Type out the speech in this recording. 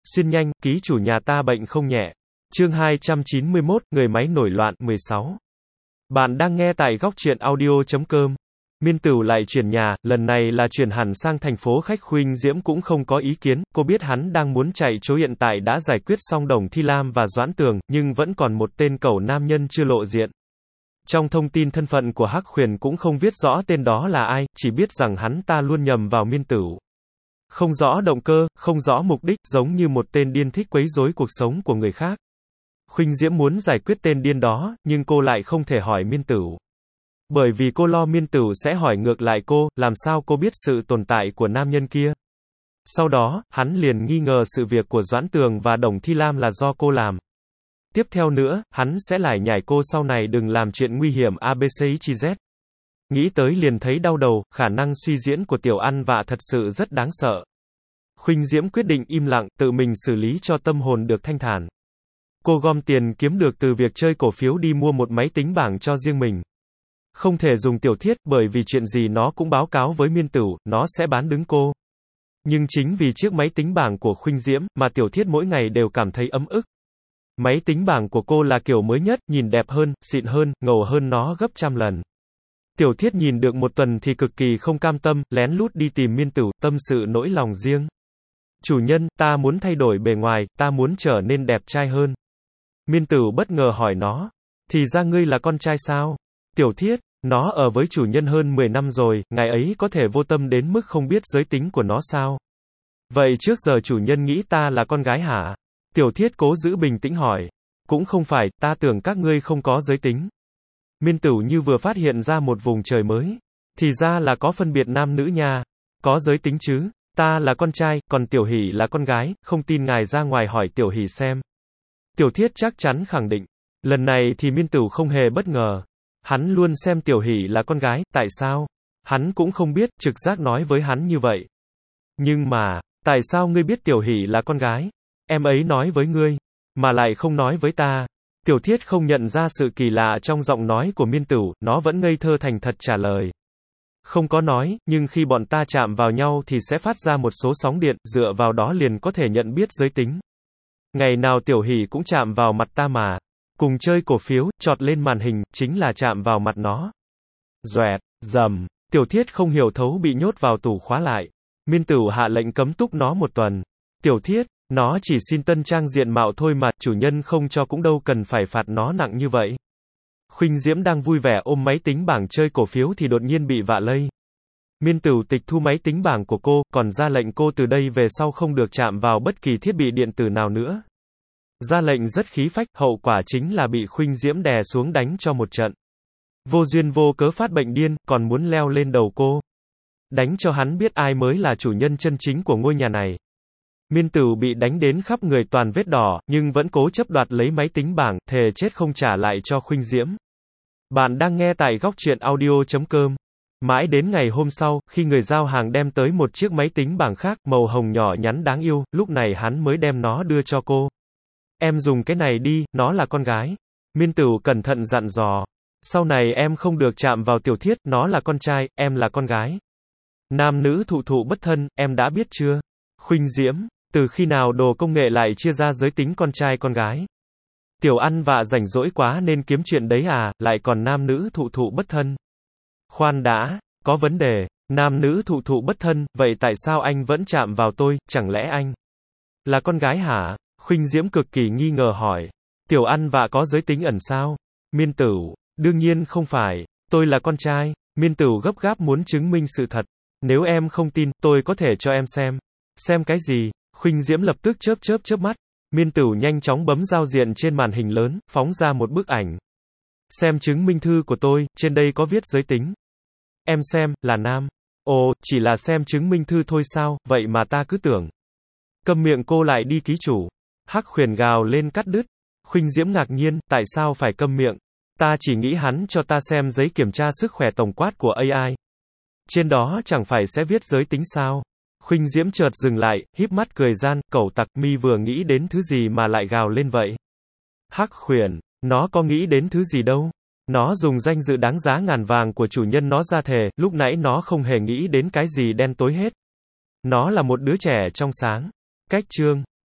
Xuyên nhanh, ký chủ nhà ta bệnh không nhẹ. Chương 291, người máy nổi loạn, 16. Bạn đang nghe tại góc truyện audio.com. Miên Tửu lại chuyển nhà, lần này là chuyển hẳn sang thành phố khách. Khuynh Diễm cũng không có ý kiến, cô biết hắn đang muốn chạy trốn, hiện tại đã giải quyết xong Đồng Thi Lam và Doãn Tường, nhưng vẫn còn một tên cẩu nam nhân chưa lộ diện. Trong thông tin thân phận của Hắc Huyền cũng không viết rõ tên đó là ai, chỉ biết rằng hắn ta luôn nhầm vào Miên Tửu. Không rõ động cơ, không rõ mục đích, giống như một tên điên thích quấy rối cuộc sống của người khác. Khuynh Diễm muốn giải quyết tên điên đó, nhưng cô lại không thể hỏi Miên Tửu. Bởi vì cô lo Miên Tửu sẽ hỏi ngược lại cô, làm sao cô biết sự tồn tại của nam nhân kia. Sau đó, hắn liền nghi ngờ sự việc của Doãn Tường và Đồng Thi Lam là do cô làm. Tiếp theo nữa, hắn sẽ lải nhải cô sau này đừng làm chuyện nguy hiểm ABCXYZ. Nghĩ tới liền thấy đau đầu, khả năng suy diễn của Tiểu Ăn Vạ thật sự rất đáng sợ. Khuynh Diễm quyết định im lặng, tự mình xử lý cho tâm hồn được thanh thản. Cô gom tiền kiếm được từ việc chơi cổ phiếu đi mua một máy tính bảng cho riêng mình. Không thể dùng Tiểu Thiết, bởi vì chuyện gì nó cũng báo cáo với Miên Tửu, nó sẽ bán đứng cô. Nhưng chính vì chiếc máy tính bảng của Khuynh Diễm, mà Tiểu Thiết mỗi ngày đều cảm thấy ấm ức. Máy tính bảng của cô là kiểu mới nhất, nhìn đẹp hơn, xịn hơn, ngầu hơn nó gấp trăm lần. Tiểu Thiết nhìn được một tuần thì cực kỳ không cam tâm, lén lút đi tìm Miên Tửu, tâm sự nỗi lòng riêng. Chủ nhân, ta muốn thay đổi bề ngoài, ta muốn trở nên đẹp trai hơn. Miên Tửu bất ngờ hỏi nó. Thì ra ngươi là con trai sao? Tiểu Thiết, nó ở với chủ nhân hơn 10 năm rồi, ngài ấy có thể vô tâm đến mức không biết giới tính của nó sao? Vậy trước giờ chủ nhân nghĩ ta là con gái hả? Tiểu Thiết cố giữ bình tĩnh hỏi. Cũng không phải, ta tưởng các ngươi không có giới tính. Miên Tửu như vừa phát hiện ra một vùng trời mới. Thì ra là có phân biệt nam nữ nha. Có giới tính chứ. Ta là con trai, còn Tiểu Hỷ là con gái, không tin ngài ra ngoài hỏi Tiểu Hỷ xem. Tiểu Thiết chắc chắn khẳng định. Lần này thì Miên Tửu không hề bất ngờ. Hắn luôn xem Tiểu Hỷ là con gái, tại sao? Hắn cũng không biết, trực giác nói với hắn như vậy. Nhưng mà, tại sao ngươi biết Tiểu Hỷ là con gái? Em ấy nói với ngươi, mà lại không nói với ta. Tiểu Thiết không nhận ra sự kỳ lạ trong giọng nói của Miên Tửu, nó vẫn ngây thơ thành thật trả lời. Không có nói, nhưng khi bọn ta chạm vào nhau thì sẽ phát ra một số sóng điện, dựa vào đó liền có thể nhận biết giới tính. Ngày nào Tiểu Hỷ cũng chạm vào mặt ta mà. Cùng chơi cổ phiếu, chọt lên màn hình, chính là chạm vào mặt nó. Doẹt, rầm, Tiểu Thiết không hiểu thấu bị nhốt vào tủ khóa lại. Miên Tửu hạ lệnh cấm túc nó một tuần. Tiểu Thiết, nó chỉ xin tân trang diện mạo thôi mà, chủ nhân không cho cũng đâu cần phải phạt nó nặng như vậy. Khuynh Diễm đang vui vẻ ôm máy tính bảng chơi cổ phiếu thì đột nhiên bị vạ lây. Miên Tửu tịch thu máy tính bảng của cô, còn ra lệnh cô từ đây về sau không được chạm vào bất kỳ thiết bị điện tử nào nữa. Ra lệnh rất khí phách, hậu quả chính là bị Khuynh Diễm đè xuống đánh cho một trận. Vô duyên vô cớ phát bệnh điên, còn muốn leo lên đầu cô. Đánh cho hắn biết ai mới là chủ nhân chân chính của ngôi nhà này. Miên Tửu bị đánh đến khắp người toàn vết đỏ, nhưng vẫn cố chấp đoạt lấy máy tính bảng, thề chết không trả lại cho Khuynh Diễm. Bạn đang nghe tại góc truyện audio.com. Mãi đến ngày hôm sau, khi người giao hàng đem tới một chiếc máy tính bảng khác, màu hồng nhỏ nhắn đáng yêu, lúc này hắn mới đem nó đưa cho cô. Em dùng cái này đi, nó là con gái. Miên Tửu cẩn thận dặn dò. Sau này em không được chạm vào Tiểu Thiết, nó là con trai, em là con gái. Nam nữ thụ thụ bất thân, em đã biết chưa? Khuynh Diễm, từ khi nào đồ công nghệ lại chia ra giới tính con trai con gái? Tiểu Ăn Vạ rảnh rỗi quá nên kiếm chuyện đấy à, lại còn nam nữ thụ thụ bất thân. Khoan đã, có vấn đề, nam nữ thụ thụ bất thân, vậy tại sao anh vẫn chạm vào tôi, chẳng lẽ anh là con gái hả? Khuynh Diễm cực kỳ nghi ngờ hỏi. Tiểu Ăn Vạ có giới tính ẩn sao? Miên Tửu, đương nhiên không phải, tôi là con trai. Miên Tửu gấp gáp muốn chứng minh sự thật. Nếu em không tin, tôi có thể cho em xem. Xem cái gì? Khuynh Diễm lập tức chớp mắt. Miên Tửu nhanh chóng bấm giao diện trên màn hình lớn, phóng ra một bức ảnh. Xem chứng minh thư của tôi, trên đây có viết giới tính. Em xem, là nam. Ồ, chỉ là xem chứng minh thư thôi sao, vậy mà ta cứ tưởng. Câm miệng cô lại đi ký chủ. Hắc Huyền gào lên cắt đứt. Khuynh Diễm ngạc nhiên, tại sao phải câm miệng? Ta chỉ nghĩ hắn cho ta xem giấy kiểm tra sức khỏe tổng quát của AI. Trên đó chẳng phải sẽ viết giới tính sao? Khuynh Diễm chợt dừng lại, híp mắt cười gian, cẩu tặc, mi vừa nghĩ đến thứ gì mà lại gào lên vậy? Hắc Huyền, nó có nghĩ đến thứ gì đâu? Nó dùng danh dự đáng giá ngàn vàng của chủ nhân nó ra thề, lúc nãy nó không hề nghĩ đến cái gì đen tối hết. Nó là một đứa trẻ trong sáng. Cách chương